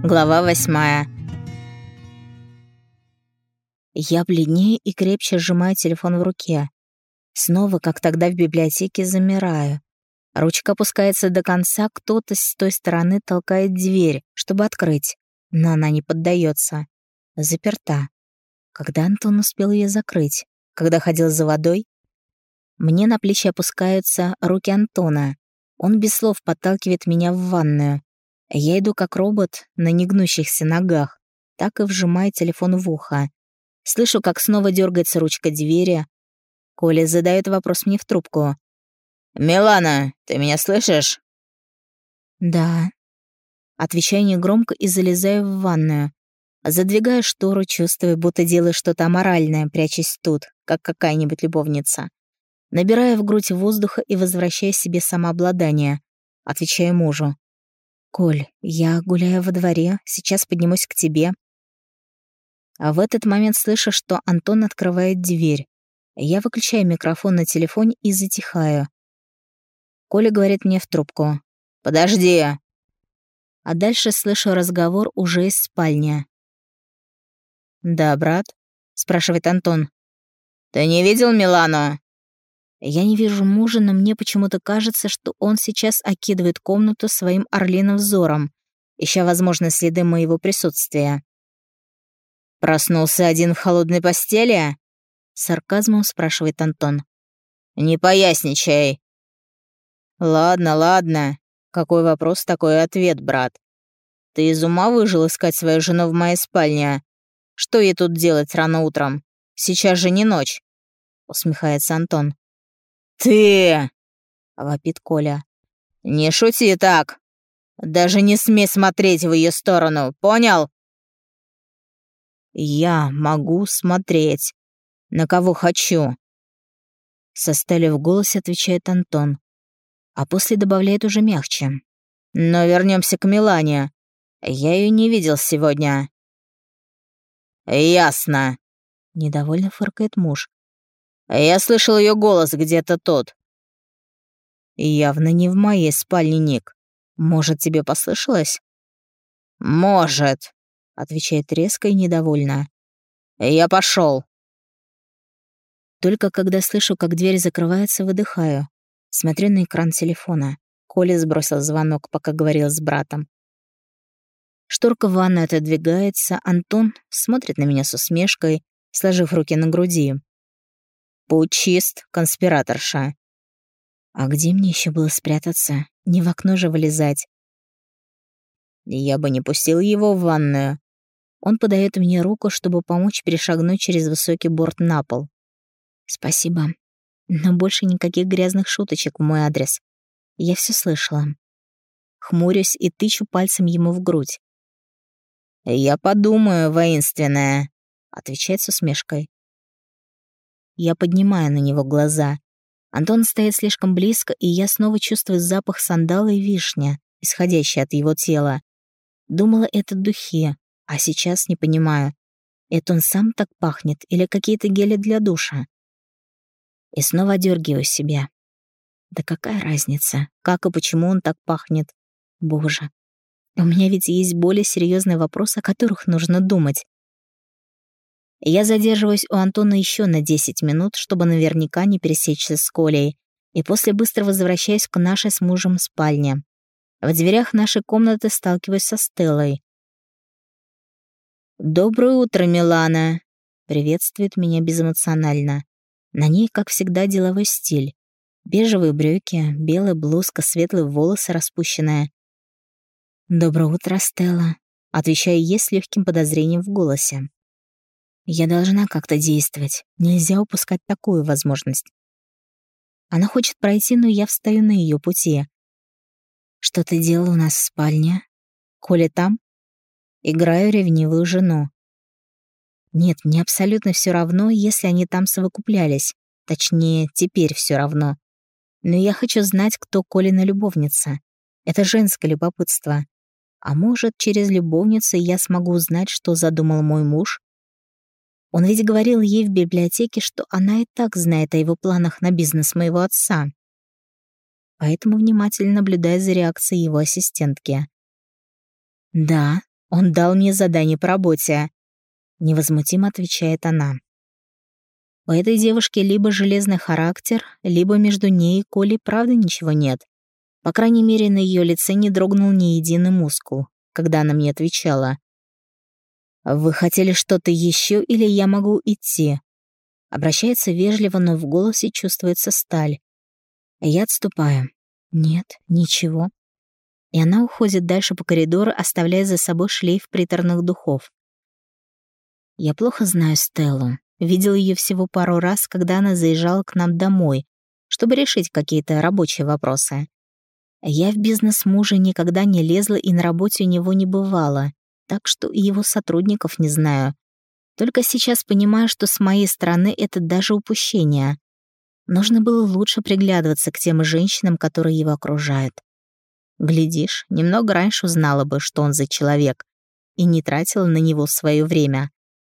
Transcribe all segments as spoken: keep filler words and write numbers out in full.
Глава восьмая. Я бледнее и крепче сжимаю телефон в руке. Снова, как тогда в библиотеке, замираю. Ручка опускается до конца, кто-то с той стороны толкает дверь, чтобы открыть, но она не поддается. Заперта. Когда Антон успел ее закрыть? Когда ходил за водой? Мне на плечи опускаются руки Антона. Он без слов подталкивает меня в ванную. Я иду как робот на негнущихся ногах, так и вжимаю телефон в ухо. Слышу, как снова дергается ручка двери. Коля задает вопрос мне в трубку. «Милана, ты меня слышишь?» «Да». Отвечаю негромко и залезаю в ванную. Задвигаю штору, чувствуя, будто делаю что-то аморальное, прячась тут, как какая-нибудь любовница. Набираю в грудь воздуха и возвращаю себе самообладание. Отвечаю мужу. «Коль, я гуляю во дворе, сейчас поднимусь к тебе». А в этот момент слышу, что Антон открывает дверь. Я выключаю микрофон на телефоне и затихаю. Коля говорит мне в трубку. «Подожди». А дальше слышу разговор уже из спальни. «Да, брат?» — спрашивает Антон. «Ты не видел Милану?» Я не вижу мужа, но мне почему-то кажется, что он сейчас окидывает комнату своим орлиным взором, ища, возможно, следы моего присутствия. «Проснулся один в холодной постели?» — с сарказмом спрашивает Антон. «Не поясничай». «Ладно, ладно. Какой вопрос, такой ответ, брат. Ты из ума выжил искать свою жену в моей спальне? Что ей тут делать рано утром? Сейчас же не ночь», — усмехается Антон. «Ты!» — вопит Коля. «Не шути так! Даже не смей смотреть в ее сторону, понял?» «Я могу смотреть. На кого хочу!» Со сталью в голосе отвечает Антон, а после добавляет уже мягче. «Но вернемся к Милане. Я ее не видел сегодня». «Ясно», — недовольно фыркает муж. «Я слышал ее голос где-то тут». «Явно не в моей спальне, Ник. Может, тебе послышалось?» «Может», — отвечает резко и недовольно. «Я пошел». Только когда слышу, как дверь закрывается, выдыхаю. Смотрю на экран телефона. Коля сбросил звонок, пока говорил с братом. Шторка в ванной отодвигается, Антон смотрит на меня с усмешкой, сложив руки на груди. «Путь чист, конспираторша». А где мне еще было спрятаться? Не в окно же вылезать. Я бы не пустил его в ванную. Он подает мне руку, чтобы помочь перешагнуть через высокий борт на пол. Спасибо. Но больше никаких грязных шуточек в мой адрес. Я все слышала. Хмурюсь и тычу пальцем ему в грудь. «Я подумаю, воинственная», — отвечает с усмешкой. Я поднимаю на него глаза. Антон стоит слишком близко, и я снова чувствую запах сандала и вишня, исходящий от его тела. Думала, это духи, а сейчас не понимаю, это он сам так пахнет или какие-то гели для душа. И снова одергиваю себя. Да какая разница, как и почему он так пахнет? Боже, у меня ведь есть более серьезные вопросы, о которых нужно думать. Я задерживаюсь у Антона еще на десять минут, чтобы наверняка не пересечься с Колей, и после быстро возвращаюсь к нашей с мужем спальне. В дверях нашей комнаты сталкиваюсь со Стеллой. «Доброе утро, Милана!» — приветствует меня безэмоционально. На ней, как всегда, деловой стиль. Бежевые брюки, белая блузка, светлые волосы распущенные. «Доброе утро, Стелла», — отвечаю ей с легким подозрением в голосе. Я должна как-то действовать. Нельзя упускать такую возможность. Она хочет пройти, но я встаю на ее пути. «Что ты делала у нас в спальне? Коля там?» Играю ревнивую жену. Нет, мне абсолютно все равно, если они там совокуплялись. Точнее, теперь все равно. Но я хочу знать, кто Колина любовница. Это женское любопытство. А может, через любовницу я смогу узнать, что задумал мой муж? Он ведь говорил ей в библиотеке, что она и так знает о его планах на бизнес моего отца. Поэтому внимательно наблюдаю за реакцией его ассистентки. Да, Он дал мне задание по работе», — невозмутимо отвечает она. У этой девушки либо железный характер, либо между ней и Колей правда ничего нет. По крайней мере, на ее лице не дрогнул ни единый мускул, когда она мне отвечала. «Вы хотели что-то еще, или я могу идти?» Обращается вежливо, но в голосе чувствуется сталь. Я отступаю. «Нет, ничего». И она уходит дальше по коридору, оставляя за собой шлейф приторных духов. Я плохо знаю Стеллу. Видел ее всего пару раз, когда она заезжала к нам домой, чтобы решить какие-то рабочие вопросы. Я в бизнес мужа никогда не лезла и на работе у него не бывала, так что и его сотрудников не знаю. Только сейчас понимаю, что с моей стороны это даже упущение. Нужно было лучше приглядываться к тем женщинам, которые его окружают. Глядишь, немного раньше узнала бы, что он за человек, и не тратила на него свое время.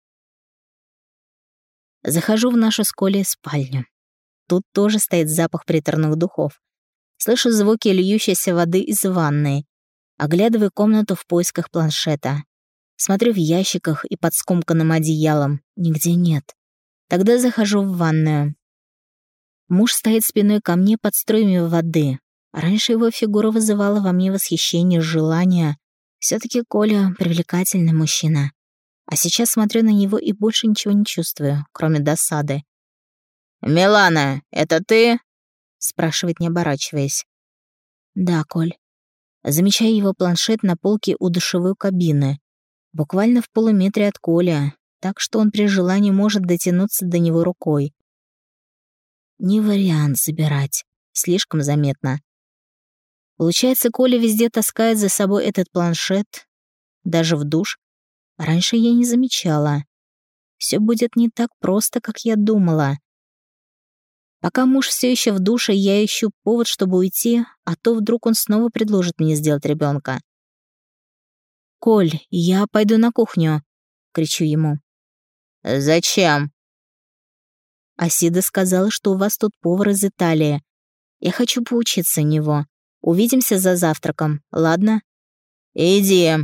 Захожу в нашу с Колей спальню. Тут тоже стоит запах приторных духов. Слышу звуки льющейся воды из ванной. Оглядываю комнату в поисках планшета. Смотрю в ящиках и под скомканным одеялом. Нигде нет. Тогда захожу в ванную. Муж стоит спиной ко мне под струями воды. Раньше его фигура вызывала во мне восхищение, желание. Все-таки Коля привлекательный мужчина. А сейчас смотрю на него и больше ничего не чувствую, кроме досады. «Милана, это ты?» — спрашивает, не оборачиваясь. «Да, Коль». Замечаю его планшет на полке у душевой кабины. Буквально в полуметре от Коля, так что он при желании может дотянуться до него рукой. Не вариант забирать. Слишком заметно. Получается, Коля везде таскает за собой этот планшет, даже в душ. Раньше я не замечала. Все будет не так просто, как я думала. Пока муж все еще в душе, я ищу повод, чтобы уйти, а то вдруг он снова предложит мне сделать ребенка. «Коль, я пойду на кухню», — кричу ему. «Зачем?» Асида сказала, что у вас тут повар из Италии. Я хочу поучиться у него. Увидимся за завтраком, ладно? Иди.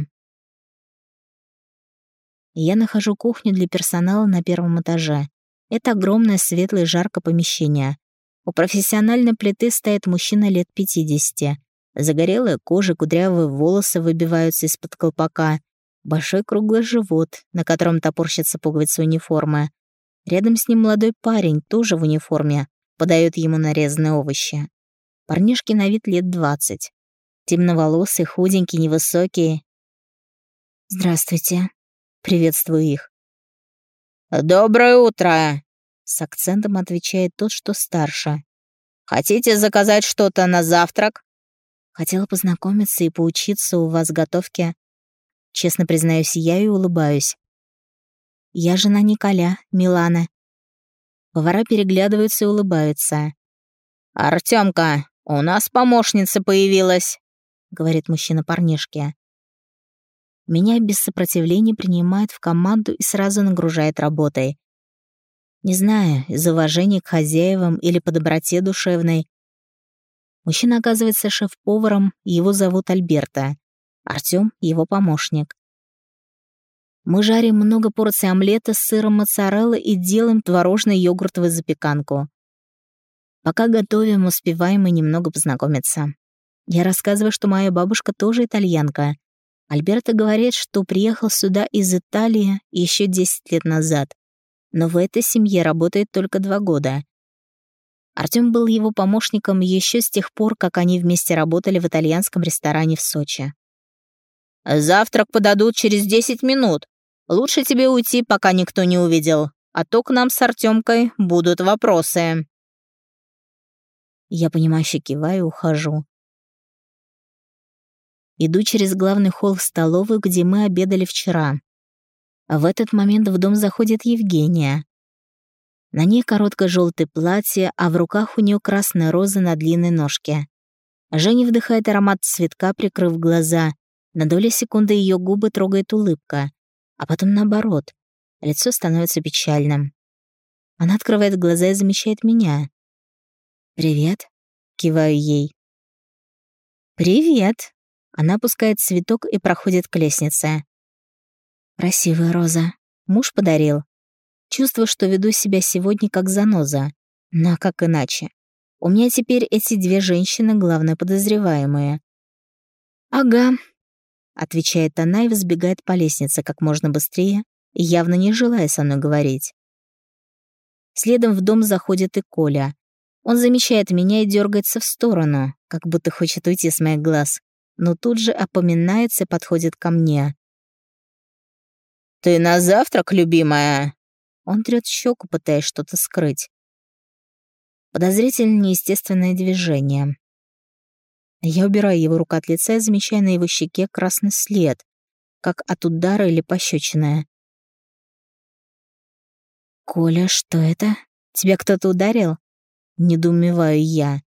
Я нахожу кухню для персонала на первом этаже. Это огромное, светлое, жаркое помещение. У профессиональной плиты стоит мужчина лет пятидесяти. Загорелая кожа, кудрявые волосы выбиваются из-под колпака. Большой круглый живот, на котором топорщится пуговица униформы. Рядом с ним молодой парень, тоже в униформе, подает ему нарезанные овощи. Парнишке на вид лет двадцать. Темноволосый, худенький, невысокий. «Здравствуйте», — приветствую их. «Доброе утро», — с акцентом отвечает тот, что старше. «Хотите заказать что-то на завтрак?» Хотела познакомиться и поучиться у вас готовке. Честно признаюсь, я и улыбаюсь. Я жена Николя, Милана. Повара переглядываются и улыбаются. «Артёмка, у нас помощница появилась», — говорит мужчина парнишке. Меня без сопротивления принимает в команду и сразу нагружает работой. Не знаю, из уважения к хозяевам или по доброте душевной. Мужчина оказывается шеф-поваром, и его зовут Альберто. Артём — его помощник. Мы жарим много порций омлета с сыром моцарелла и делаем творожно-йогуртовую запеканку. Пока готовим, успеваем и немного познакомиться. Я рассказываю, что моя бабушка тоже итальянка. Альберто говорит, что приехал сюда из Италии еще десять лет назад, но в этой семье работает только два года. Артём был его помощником еще с тех пор, как они вместе работали в итальянском ресторане в Сочи. «Завтрак подадут через десять минут. Лучше тебе уйти, пока никто не увидел, а то к нам с Артёмкой будут вопросы». Я понимающе киваю и ухожу. Иду через главный холл в столовую, где мы обедали вчера. В этот момент в дом заходит Евгения. На ней короткое желтое платье, а в руках у нее красная роза на длинной ножке. Женя вдыхает аромат цветка, прикрыв глаза. На долю секунды ее губы трогает улыбка, а потом наоборот. Лицо становится печальным. Она открывает глаза и замечает меня. «Привет», — киваю ей. «Привет». Она опускает цветок и проходит к лестнице. Красивая роза. Муж подарил. Чувствую, что веду себя сегодня как заноза. Но как иначе? У меня теперь эти две женщины главные подозреваемые. «Ага», — отвечает она и взбегает по лестнице как можно быстрее, явно не желая со мной говорить. Следом в дом заходит и Коля. Он замечает меня и дергается в сторону, как будто хочет уйти с моих глаз, но тут же опоминается и подходит ко мне. «Ты на завтрак, любимая?» Он трёт щеку, пытаясь что-то скрыть. Подозрительно неестественное движение. Я убираю его руку от лица и замечаю на его щеке красный след, как от удара или пощечины. «Коля, что это? Тебя кто-то ударил?» Недоумеваю я.